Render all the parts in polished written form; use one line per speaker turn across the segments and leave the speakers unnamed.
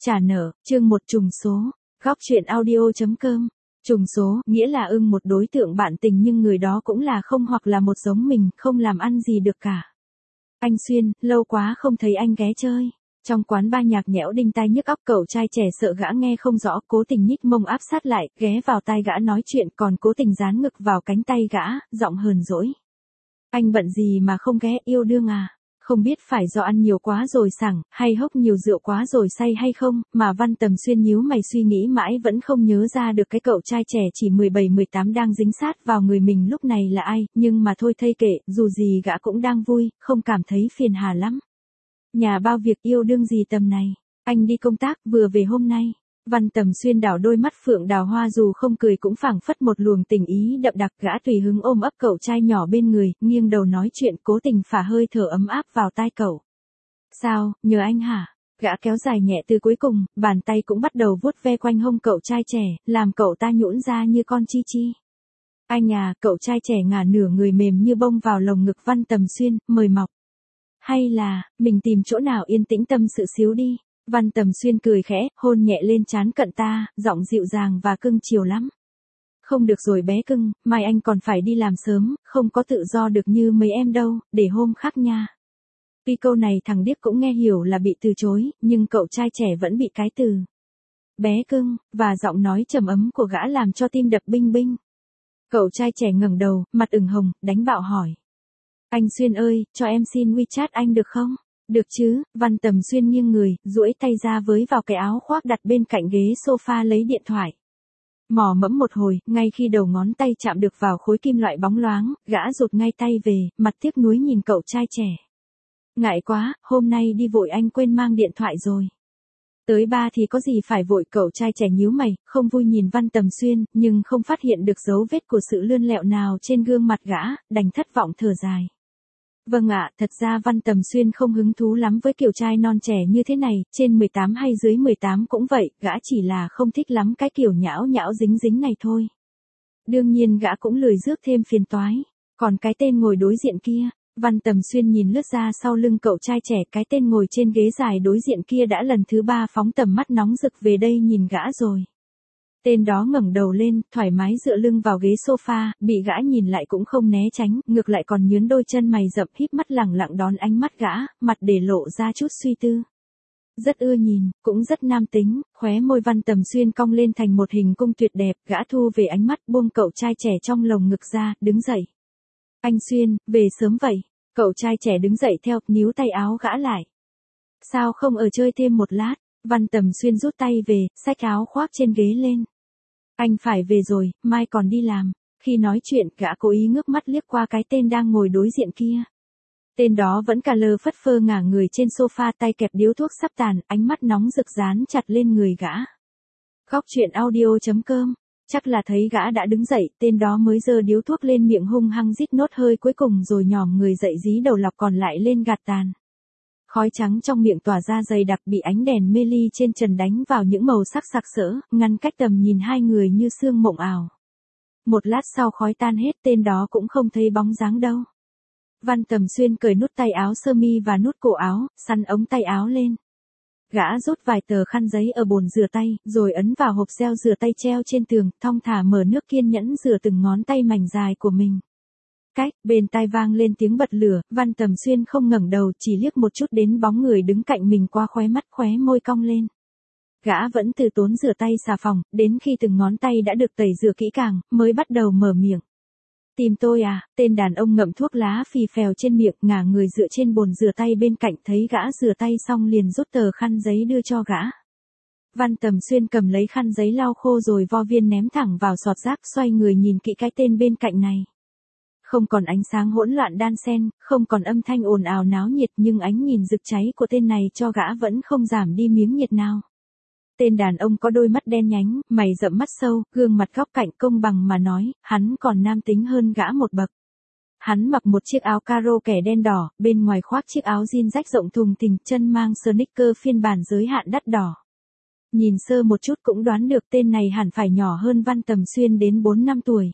Trả nợ, chương 1 trùng số, góc chuyện audio.com. Trùng số, nghĩa là ưng một đối tượng bạn tình nhưng người đó cũng là không hoặc là một giống mình, không làm ăn gì được cả. Anh Xuyên, lâu quá không thấy anh ghé chơi. Trong quán ba nhạc nhẽo đinh tai nhức óc, cậu trai trẻ sợ gã nghe không rõ, cố tình nhích mông áp sát lại, ghé vào tai gã nói chuyện, còn cố tình dán ngực vào cánh tay gã, giọng hờn dỗi. Anh bận gì mà không ghé, yêu đương à? Không biết phải do ăn nhiều quá rồi sảng, hay hốc nhiều rượu quá rồi say hay không, mà Văn Tầm Xuyên nhíu mày suy nghĩ mãi vẫn không nhớ ra được cái cậu trai trẻ chỉ 17-18 đang dính sát vào người mình lúc này là ai, nhưng mà thôi thây kệ, dù gì gã cũng đang vui, không cảm thấy phiền hà lắm. Nhà bao việc yêu đương gì tầm này, anh đi công tác vừa về hôm nay. Văn Tầm Xuyên đảo đôi mắt phượng đào hoa, dù không cười cũng phảng phất một luồng tình ý đậm đặc. Gã tùy hứng ôm ấp cậu trai nhỏ bên người, nghiêng đầu nói chuyện, cố tình phả hơi thở ấm áp vào tai cậu. Sao, nhờ anh hả? Gã kéo dài nhẹ từ cuối cùng, bàn tay cũng bắt đầu vuốt ve quanh hông cậu trai trẻ, làm cậu ta nhũn ra như con chi chi. Anh à, cậu trai trẻ ngả nửa người mềm như bông vào lồng ngực Văn Tầm Xuyên, mời mọc. Hay là, mình tìm chỗ nào yên tĩnh tâm sự xíu đi. Văn Tầm Xuyên cười khẽ, hôn nhẹ lên trán cận ta, giọng dịu dàng và cưng chiều lắm. Không được rồi bé cưng, mai anh còn phải đi làm sớm, không có tự do được như mấy em đâu, để hôm khác nha. Tuy câu này thằng điếc cũng nghe hiểu là bị từ chối, nhưng cậu trai trẻ vẫn bị cái từ bé cưng, và giọng nói trầm ấm của gã làm cho tim đập binh binh. Cậu trai trẻ ngẩng đầu, mặt ửng hồng, đánh bạo hỏi. Anh Xuyên ơi, cho em xin WeChat anh được không? Được chứ, Văn Tầm Xuyên nghiêng người, duỗi tay ra với vào cái áo khoác đặt bên cạnh ghế sofa lấy điện thoại. Mò mẫm một hồi, ngay khi đầu ngón tay chạm được vào khối kim loại bóng loáng, gã rụt ngay tay về, mặt tiếc nuối nhìn cậu trai trẻ. Ngại quá, hôm nay đi vội anh quên mang điện thoại rồi. Tới ba thì có gì phải vội, cậu trai trẻ nhíu mày, không vui nhìn Văn Tầm Xuyên, nhưng không phát hiện được dấu vết của sự lươn lẹo nào trên gương mặt gã, đành thất vọng thở dài. Vâng ạ, thật ra Văn Tầm Xuyên không hứng thú lắm với kiểu trai non trẻ như thế này, trên 18 hay dưới 18 cũng vậy, gã chỉ là không thích lắm cái kiểu nhão nhão dính dính này thôi. Đương nhiên gã cũng lười rước thêm phiền toái. Còn cái tên ngồi đối diện kia, Văn Tầm Xuyên nhìn lướt ra sau lưng cậu trai trẻ, cái tên ngồi trên ghế dài đối diện kia đã lần thứ 3 phóng tầm mắt nóng rực về đây nhìn gã rồi. Tên đó ngẩng đầu lên, thoải mái dựa lưng vào ghế sofa, bị gã nhìn lại cũng không né tránh, ngược lại còn nhướn đôi chân mày rậm, híp mắt lẳng lặng đón ánh mắt gã, mặt để lộ ra chút suy tư. Rất ưa nhìn, cũng rất nam tính, khóe môi Văn Tầm Xuyên cong lên thành một hình cung tuyệt đẹp, gã thu về ánh mắt, buông cậu trai trẻ trong lồng ngực ra, đứng dậy. Anh Xuyên, về sớm vậy. Cậu trai trẻ đứng dậy theo, níu tay áo gã lại. Sao không ở chơi thêm một lát? Văn Tầm Xuyên rút tay về, xách áo khoác trên ghế lên. Anh phải về rồi, mai còn đi làm. Khi nói chuyện, gã cố ý ngước mắt liếc qua cái tên đang ngồi đối diện kia. Tên đó vẫn cà lơ phất phơ ngả người trên sofa, tay kẹp điếu thuốc sắp tàn, ánh mắt nóng rực dán chặt lên người gã. Góc chuyện audio.com. Chắc là thấy gã đã đứng dậy, tên đó mới giơ điếu thuốc lên miệng hung hăng rít nốt hơi cuối cùng rồi nhòm người dậy dí đầu lọc còn lại lên gạt tàn. Khói trắng trong miệng tỏa ra dày đặc, bị ánh đèn mê ly trên trần đánh vào những màu sắc sặc sỡ, ngăn cách tầm nhìn hai người như sương mộng ảo. Một lát sau khói tan hết, tên đó cũng không thấy bóng dáng đâu. Văn Tầm Xuyên cởi nút tay áo sơ mi và nút cổ áo, xăn ống tay áo lên. Gã rút vài tờ khăn giấy ở bồn rửa tay, rồi ấn vào hộp gel rửa tay treo trên tường, thong thả mở nước kiên nhẫn rửa từng ngón tay mảnh dài của mình. Cách, bên tai vang lên tiếng bật lửa, Văn Tầm Xuyên không ngẩng đầu, chỉ liếc một chút đến bóng người đứng cạnh mình qua khóe mắt, khóe môi cong lên. Gã vẫn từ tốn rửa tay xà phòng, đến khi từng ngón tay đã được tẩy rửa kỹ càng, mới bắt đầu mở miệng. Tìm tôi à? Tên đàn ông ngậm thuốc lá phì phèo trên miệng, ngả người dựa trên bồn rửa tay bên cạnh, thấy gã rửa tay xong liền rút tờ khăn giấy đưa cho gã. Văn Tầm Xuyên cầm lấy khăn giấy lau khô rồi vo viên ném thẳng vào sọt rác, xoay người nhìn kỹ cái tên bên cạnh này. Không còn ánh sáng hỗn loạn đan xen, không còn âm thanh ồn ào náo nhiệt, nhưng ánh nhìn rực cháy của tên này cho gã vẫn không giảm đi miếng nhiệt nào. Tên đàn ông có đôi mắt đen nhánh, mày rậm mắt sâu, gương mặt góc cạnh, công bằng mà nói, hắn còn nam tính hơn gã một bậc. Hắn mặc một chiếc áo caro kẻ đen đỏ, bên ngoài khoác chiếc áo jean rách rộng thùng thình, chân mang sneaker phiên bản giới hạn đắt đỏ. Nhìn sơ một chút cũng đoán được tên này hẳn phải nhỏ hơn Văn Tầm Xuyên đến 4 năm tuổi.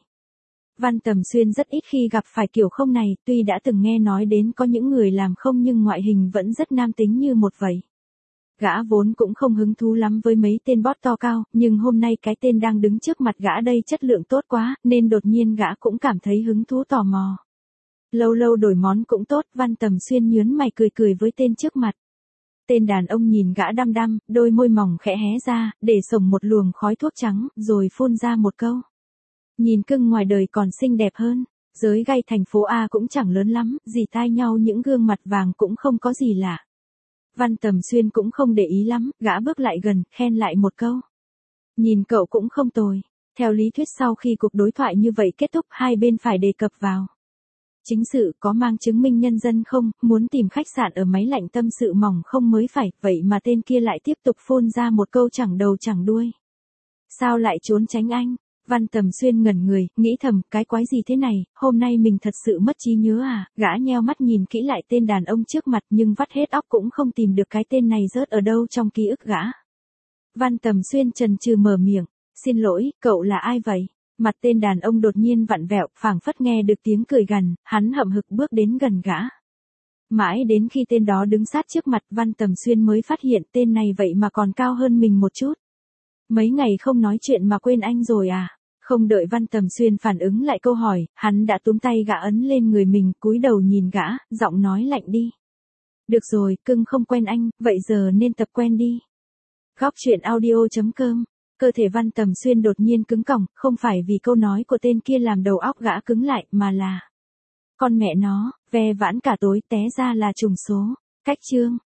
Văn Tầm Xuyên rất ít khi gặp phải kiểu không này, tuy đã từng nghe nói đến có những người làm không nhưng ngoại hình vẫn rất nam tính như một vậy. Gã vốn cũng không hứng thú lắm với mấy tên boss to cao, nhưng hôm nay cái tên đang đứng trước mặt gã đây chất lượng tốt quá, nên đột nhiên gã cũng cảm thấy hứng thú tò mò. Lâu lâu đổi món cũng tốt, Văn Tầm Xuyên nhướng mày cười cười với tên trước mặt. Tên đàn ông nhìn gã đăm đăm, đôi môi mỏng khẽ hé ra, để xổng một luồng khói thuốc trắng, rồi phun ra một câu. Nhìn cưng ngoài đời còn xinh đẹp hơn, giới gay thành phố A cũng chẳng lớn lắm, dì tai nhau những gương mặt vàng cũng không có gì lạ. Văn Tầm Xuyên cũng không để ý lắm, gã bước lại gần, khen lại một câu. Nhìn cậu cũng không tồi. Theo lý thuyết sau khi cuộc đối thoại như vậy kết thúc hai bên phải đề cập vào chính sự, có mang chứng minh nhân dân không, muốn tìm khách sạn ở máy lạnh tâm sự mỏng không mới phải, vậy mà tên kia lại tiếp tục phun ra một câu chẳng đầu chẳng đuôi. Sao lại trốn tránh anh? Văn Tầm Xuyên ngẩn người, nghĩ thầm, cái quái gì thế này, hôm nay mình thật sự mất trí nhớ à, gã nheo mắt nhìn kỹ lại tên đàn ông trước mặt nhưng vắt hết óc cũng không tìm được cái tên này rớt ở đâu trong ký ức gã. Văn Tầm Xuyên chần chừ mở miệng, xin lỗi, cậu là ai vậy? Mặt tên đàn ông đột nhiên vặn vẹo, phảng phất nghe được tiếng cười gằn, hắn hậm hực bước đến gần gã. Mãi đến khi tên đó đứng sát trước mặt Văn Tầm Xuyên mới phát hiện tên này vậy mà còn cao hơn mình một chút. Mấy ngày không nói chuyện mà quên anh rồi à? Không đợi Văn Tầm Xuyên phản ứng lại câu hỏi, hắn đã túm tay gã ấn lên người mình, cúi đầu nhìn gã, giọng nói lạnh đi. Được rồi, cưng không quen anh, vậy giờ nên tập quen đi. Góc truyện audio.com. Cơ thể Văn Tầm Xuyên đột nhiên cứng cỏng, không phải vì câu nói của tên kia làm đầu óc gã cứng lại, mà là con mẹ nó, ve vãn cả tối té ra là trùng số. Cách chương